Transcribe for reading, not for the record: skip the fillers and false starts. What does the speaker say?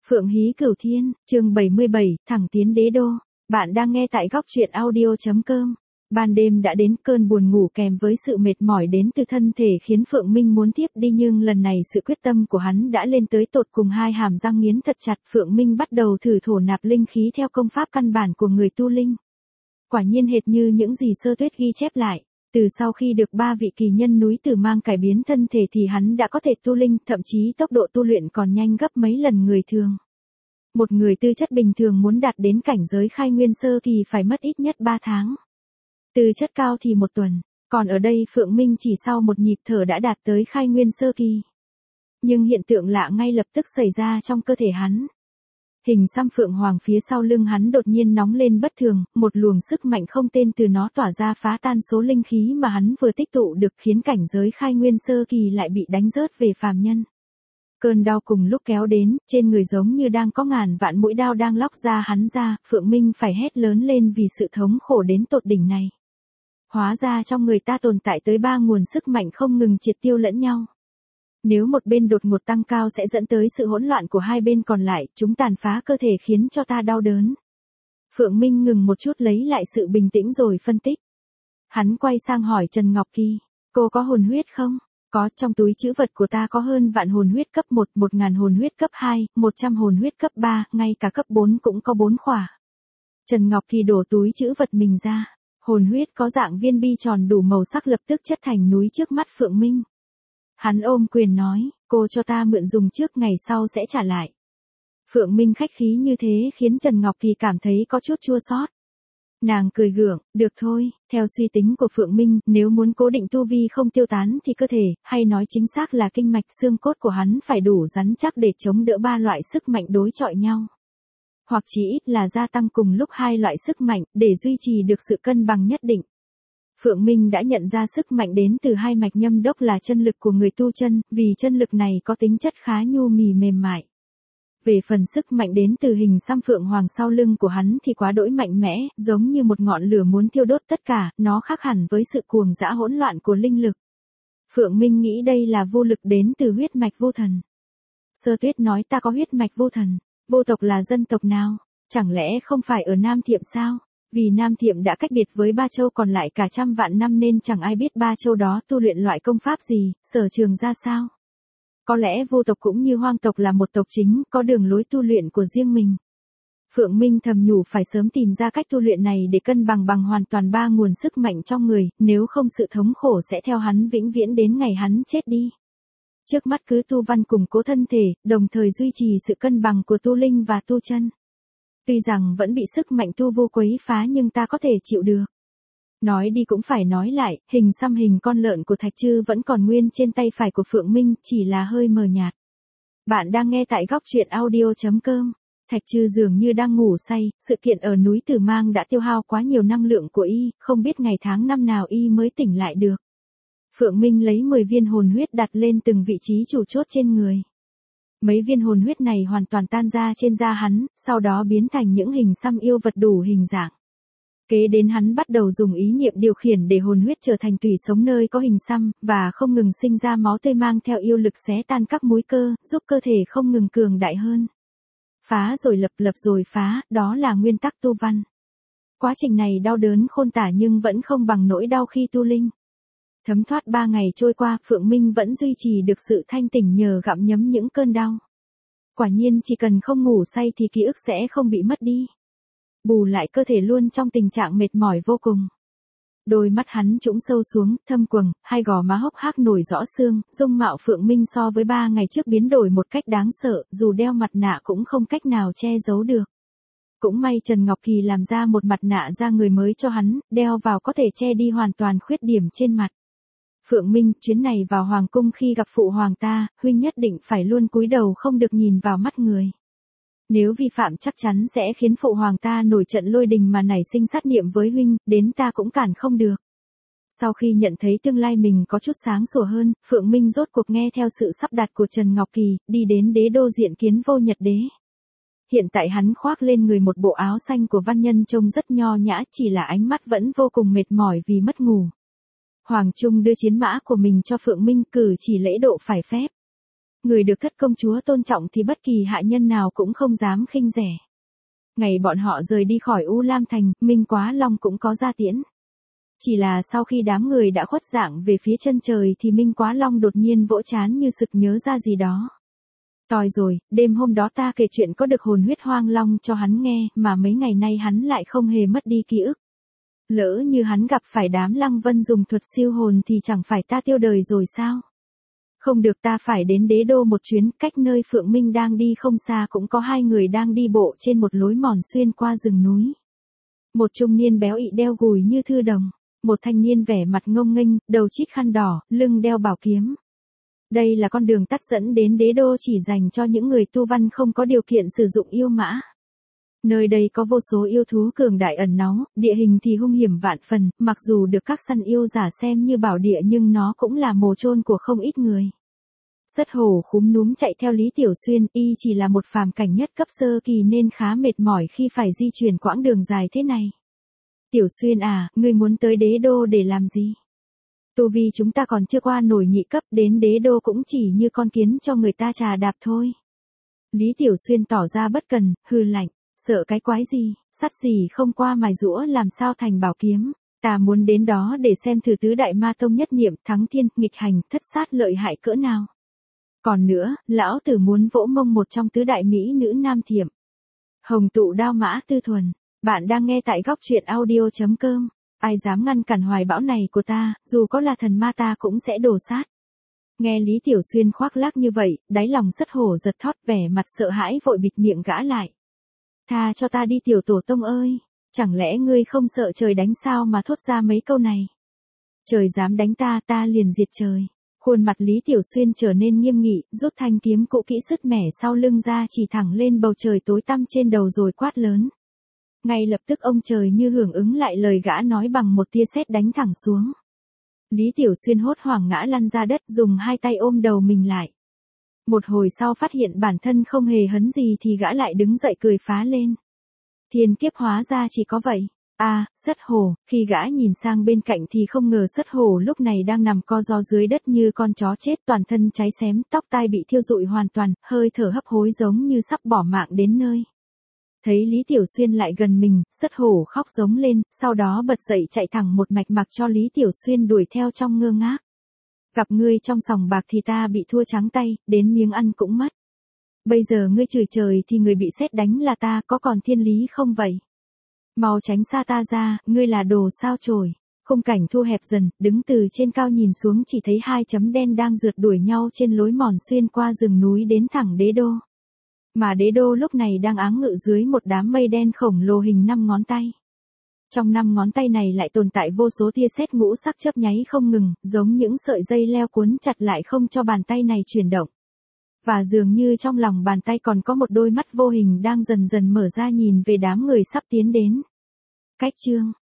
Phượng Hí Cửu Thiên, chương 77, thẳng tiến đế đô. Bạn đang nghe tại góc truyện audio.com. Ban đêm đã đến, cơn buồn ngủ kèm với sự mệt mỏi đến từ thân thể khiến Phượng Minh muốn tiếp đi, nhưng lần này sự quyết tâm của hắn đã lên tới tột cùng, hai hàm răng nghiến thật chặt. Phượng Minh bắt đầu thử thổ nạp linh khí theo công pháp căn bản của người tu linh. Quả nhiên hệt như những gì Sơ Tuyết ghi chép lại. Từ sau khi được 3 vị kỳ nhân núi Tử Mang cải biến thân thể thì hắn đã có thể tu linh, thậm chí tốc độ tu luyện còn nhanh gấp mấy lần người thường. Một người tư chất bình thường muốn đạt đến cảnh giới khai nguyên sơ kỳ phải mất ít nhất 3 tháng. Tư chất cao thì 1 tuần, còn ở đây Phượng Minh chỉ sau một nhịp thở đã đạt tới khai nguyên sơ kỳ. Nhưng hiện tượng lạ ngay lập tức xảy ra trong cơ thể hắn. Hình xăm phượng hoàng phía sau lưng hắn đột nhiên nóng lên bất thường, một luồng sức mạnh không tên từ nó tỏa ra phá tan số linh khí mà hắn vừa tích tụ được, khiến cảnh giới khai nguyên sơ kỳ lại bị đánh rớt về phàm nhân. Cơn đau cùng lúc kéo đến, trên người giống như đang có ngàn vạn mũi đao đang lóc ra hắn ra, Phượng Minh phải hét lớn lên vì sự thống khổ đến tột đỉnh này. Hóa ra trong người ta tồn tại tới 3 nguồn sức mạnh không ngừng triệt tiêu lẫn nhau. Nếu một bên đột ngột tăng cao sẽ dẫn tới sự hỗn loạn của hai bên còn lại, chúng tàn phá cơ thể khiến cho ta đau đớn. Phượng Minh ngừng một chút lấy lại sự bình tĩnh rồi phân tích. Hắn quay sang hỏi Trần Ngọc Kỳ, cô có hồn huyết không? Có, trong túi trữ vật của ta có hơn vạn hồn huyết cấp 1, 1000 hồn huyết cấp 2, 100 hồn huyết cấp 3, ngay cả cấp 4 cũng có 4 khỏa. Trần Ngọc Kỳ đổ túi trữ vật mình ra, hồn huyết có dạng viên bi tròn đủ màu sắc lập tức chất thành núi trước mắt Phượng Minh. Hắn ôm quyền nói, cô cho ta mượn dùng trước, ngày sau sẽ trả lại. Phượng Minh khách khí như thế khiến Trần Ngọc Kỳ cảm thấy có chút chua xót. Nàng cười gượng, được thôi, theo suy tính của Phượng Minh, nếu muốn cố định tu vi không tiêu tán thì cơ thể, hay nói chính xác là kinh mạch xương cốt của hắn phải đủ rắn chắc để chống đỡ 3 loại sức mạnh đối chọi nhau. Hoặc chỉ ít là gia tăng cùng lúc 2 loại sức mạnh, để duy trì được sự cân bằng nhất định. Phượng Minh đã nhận ra sức mạnh đến từ 2 mạch nhâm đốc là chân lực của người tu chân, vì chân lực này có tính chất khá nhu mì mềm mại. Về phần sức mạnh đến từ hình xăm phượng hoàng sau lưng của hắn thì quá đỗi mạnh mẽ, giống như một ngọn lửa muốn thiêu đốt tất cả, nó khác hẳn với sự cuồng dã hỗn loạn của linh lực. Phượng Minh nghĩ đây là vô lực đến từ huyết mạch vô thần. Sơ Tuyết nói ta có huyết mạch vô thần, vô tộc là dân tộc nào? Chẳng lẽ không phải ở Nam Thiệm sao? Vì Nam Thiệm đã cách biệt với Ba Châu còn lại cả trăm vạn năm nên chẳng ai biết Ba Châu đó tu luyện loại công pháp gì, sở trường ra sao. Có lẽ vô tộc cũng như hoang tộc là một tộc chính, có đường lối tu luyện của riêng mình. Phượng Minh thầm nhủ phải sớm tìm ra cách tu luyện này để cân bằng hoàn toàn 3 nguồn sức mạnh trong người, nếu không sự thống khổ sẽ theo hắn vĩnh viễn đến ngày hắn chết đi. Trước mắt cứ tu văn củng cố thân thể, đồng thời duy trì sự cân bằng của tu linh và tu chân. Tuy rằng vẫn bị sức mạnh tu vô quấy phá nhưng ta có thể chịu được. Nói đi cũng phải nói lại, hình xăm hình con lợn của Thạch Trư vẫn còn nguyên trên tay phải của Phượng Minh, chỉ là hơi mờ nhạt. Bạn đang nghe tại góc truyện audio.com. Thạch Trư dường như đang ngủ say, sự kiện ở núi Tử Mang đã tiêu hao quá nhiều năng lượng của y, không biết ngày tháng năm nào y mới tỉnh lại được. Phượng Minh lấy 10 viên hồn huyết đặt lên từng vị trí chủ chốt trên người. Mấy viên hồn huyết này hoàn toàn tan ra trên da hắn, sau đó biến thành những hình xăm yêu vật đủ hình dạng. Kế đến hắn bắt đầu dùng ý niệm điều khiển để hồn huyết trở thành tủy sống nơi có hình xăm, và không ngừng sinh ra máu tươi mang theo yêu lực xé tan các múi cơ, giúp cơ thể không ngừng cường đại hơn. Phá rồi lập, lập rồi phá, đó là nguyên tắc tu văn. Quá trình này đau đớn khôn tả nhưng vẫn không bằng nỗi đau khi tu linh. Thấm thoát 3 ngày trôi qua, Phượng Minh vẫn duy trì được sự thanh tỉnh nhờ gặm nhấm những cơn đau. Quả nhiên chỉ cần không ngủ say thì ký ức sẽ không bị mất đi. Bù lại cơ thể luôn trong tình trạng mệt mỏi vô cùng. Đôi mắt hắn trũng sâu xuống, thâm quầng, hai gò má hốc hác nổi rõ xương, dung mạo Phượng Minh so với 3 ngày trước biến đổi một cách đáng sợ, dù đeo mặt nạ cũng không cách nào che giấu được. Cũng may Trần Ngọc Kỳ làm ra một mặt nạ da người mới cho hắn, đeo vào có thể che đi hoàn toàn khuyết điểm trên mặt. Phượng Minh, chuyến này vào hoàng cung khi gặp phụ hoàng ta, huynh nhất định phải luôn cúi đầu không được nhìn vào mắt người. Nếu vi phạm chắc chắn sẽ khiến phụ hoàng ta nổi trận lôi đình mà nảy sinh sát niệm với huynh, đến ta cũng cản không được. Sau khi nhận thấy tương lai mình có chút sáng sủa hơn, Phượng Minh rốt cuộc nghe theo sự sắp đặt của Trần Ngọc Kỳ, đi đến đế đô diện kiến Vô Nhật Đế. Hiện tại hắn khoác lên người một bộ áo xanh của văn nhân trông rất nho nhã, chỉ là ánh mắt vẫn vô cùng mệt mỏi vì mất ngủ. Hoàng Trung đưa chiến mã của mình cho Phượng Minh, cử chỉ lễ độ phải phép. Người được thất công chúa tôn trọng thì bất kỳ hạ nhân nào cũng không dám khinh rẻ. Ngày bọn họ rời đi khỏi U Lam Thành, Minh Quá Long cũng có ra tiễn. Chỉ là sau khi đám người đã khuất dạng về phía chân trời thì Minh Quá Long đột nhiên vỗ trán như sực nhớ ra gì đó. Toi rồi, đêm hôm đó ta kể chuyện có được hồn huyết hoang long cho hắn nghe, mà mấy ngày nay hắn lại không hề mất đi ký ức. Lỡ như hắn gặp phải đám Lăng Vân dùng thuật siêu hồn thì chẳng phải ta tiêu đời rồi sao? Không được, ta phải đến đế đô một chuyến, cách nơi Phượng Minh đang đi không xa cũng có hai người đang đi bộ trên một lối mòn xuyên qua rừng núi. Một trung niên béo ị đeo gùi như thư đồng, một thanh niên vẻ mặt ngông nghênh, đầu chít khăn đỏ, lưng đeo bảo kiếm. Đây là con đường tắt dẫn đến đế đô chỉ dành cho những người tu văn không có điều kiện sử dụng yêu mã. Nơi đây có vô số yêu thú cường đại ẩn náu, địa hình thì hung hiểm vạn phần, mặc dù được các săn yêu giả xem như bảo địa nhưng nó cũng là mồ chôn của không ít người. Sất hổ khúm núm chạy theo Lý Tiểu Xuyên, y chỉ là một phàm cảnh nhất cấp sơ kỳ nên khá mệt mỏi khi phải di chuyển quãng đường dài thế này. Tiểu Xuyên à, ngươi muốn tới đế đô để làm gì? Tu vi chúng ta còn chưa qua nổi nhị cấp, đến đế đô cũng chỉ như con kiến cho người ta trà đạp thôi. Lý Tiểu Xuyên tỏ ra bất cần, hừ lạnh, sợ cái quái gì, sắt gì không qua mài rũa làm sao thành bảo kiếm. Ta muốn đến đó để xem thử tứ đại ma tông nhất niệm thắng thiên, nghịch hành, thất sát lợi hại cỡ nào. Còn nữa, lão tử muốn vỗ mông một trong tứ đại mỹ nữ nam thiệm. Hồng tụ đao mã tư thuần, bạn đang nghe tại góc truyện audio.com. Ai dám ngăn cản hoài bão này của ta, dù có là thần ma ta cũng sẽ đổ sát. Nghe Lý Tiểu Xuyên khoác lác như vậy, đáy lòng sất hổ giật thót, vẻ mặt sợ hãi vội bịt miệng gã lại. Tha cho ta đi tiểu tổ tông ơi, chẳng lẽ ngươi không sợ trời đánh sao mà thốt ra mấy câu này? Trời dám đánh ta, ta liền diệt trời. Khuôn mặt Lý Tiểu Xuyên trở nên nghiêm nghị, rút thanh kiếm cũ kỹ sứt mẻ sau lưng ra chỉ thẳng lên bầu trời tối tăm trên đầu rồi quát lớn. Ngay lập tức ông trời như hưởng ứng lại lời gã nói bằng một tia sét đánh thẳng xuống. Lý Tiểu Xuyên hốt hoảng ngã lăn ra đất, dùng hai tay ôm đầu mình lại. Một hồi sau phát hiện bản thân không hề hấn gì thì gã lại đứng dậy cười phá lên. Thiên kiếp hóa ra chỉ có vậy. Sất hổ, khi gã nhìn sang bên cạnh thì không ngờ sất hổ lúc này đang nằm co ro dưới đất như con chó chết, toàn thân cháy xém, tóc tai bị thiêu rụi hoàn toàn, hơi thở hấp hối giống như sắp bỏ mạng đến nơi. Thấy Lý Tiểu Xuyên lại gần mình, sất hổ khóc giống lên, sau đó bật dậy chạy thẳng một mạch mặc cho Lý Tiểu Xuyên đuổi theo trong ngơ ngác. Gặp ngươi trong sòng bạc thì ta bị thua trắng tay, đến miếng ăn cũng mất. Bây giờ ngươi chửi trời thì người bị sét đánh là ta, có còn thiên lý không vậy? Mau tránh xa ta ra, ngươi là đồ sao chổi. Khung cảnh thu hẹp dần, đứng từ trên cao nhìn xuống chỉ thấy hai chấm đen đang rượt đuổi nhau trên lối mòn xuyên qua rừng núi đến thẳng đế đô. Mà đế đô lúc này đang áng ngự dưới một đám mây đen khổng lồ hình 5 ngón tay. Trong 5 ngón tay này lại tồn tại vô số tia sét ngũ sắc chớp nháy không ngừng, giống những sợi dây leo cuốn chặt lại không cho bàn tay này chuyển động. Và dường như trong lòng bàn tay còn có một đôi mắt vô hình đang dần dần mở ra nhìn về đám người sắp tiến đến. Cách chương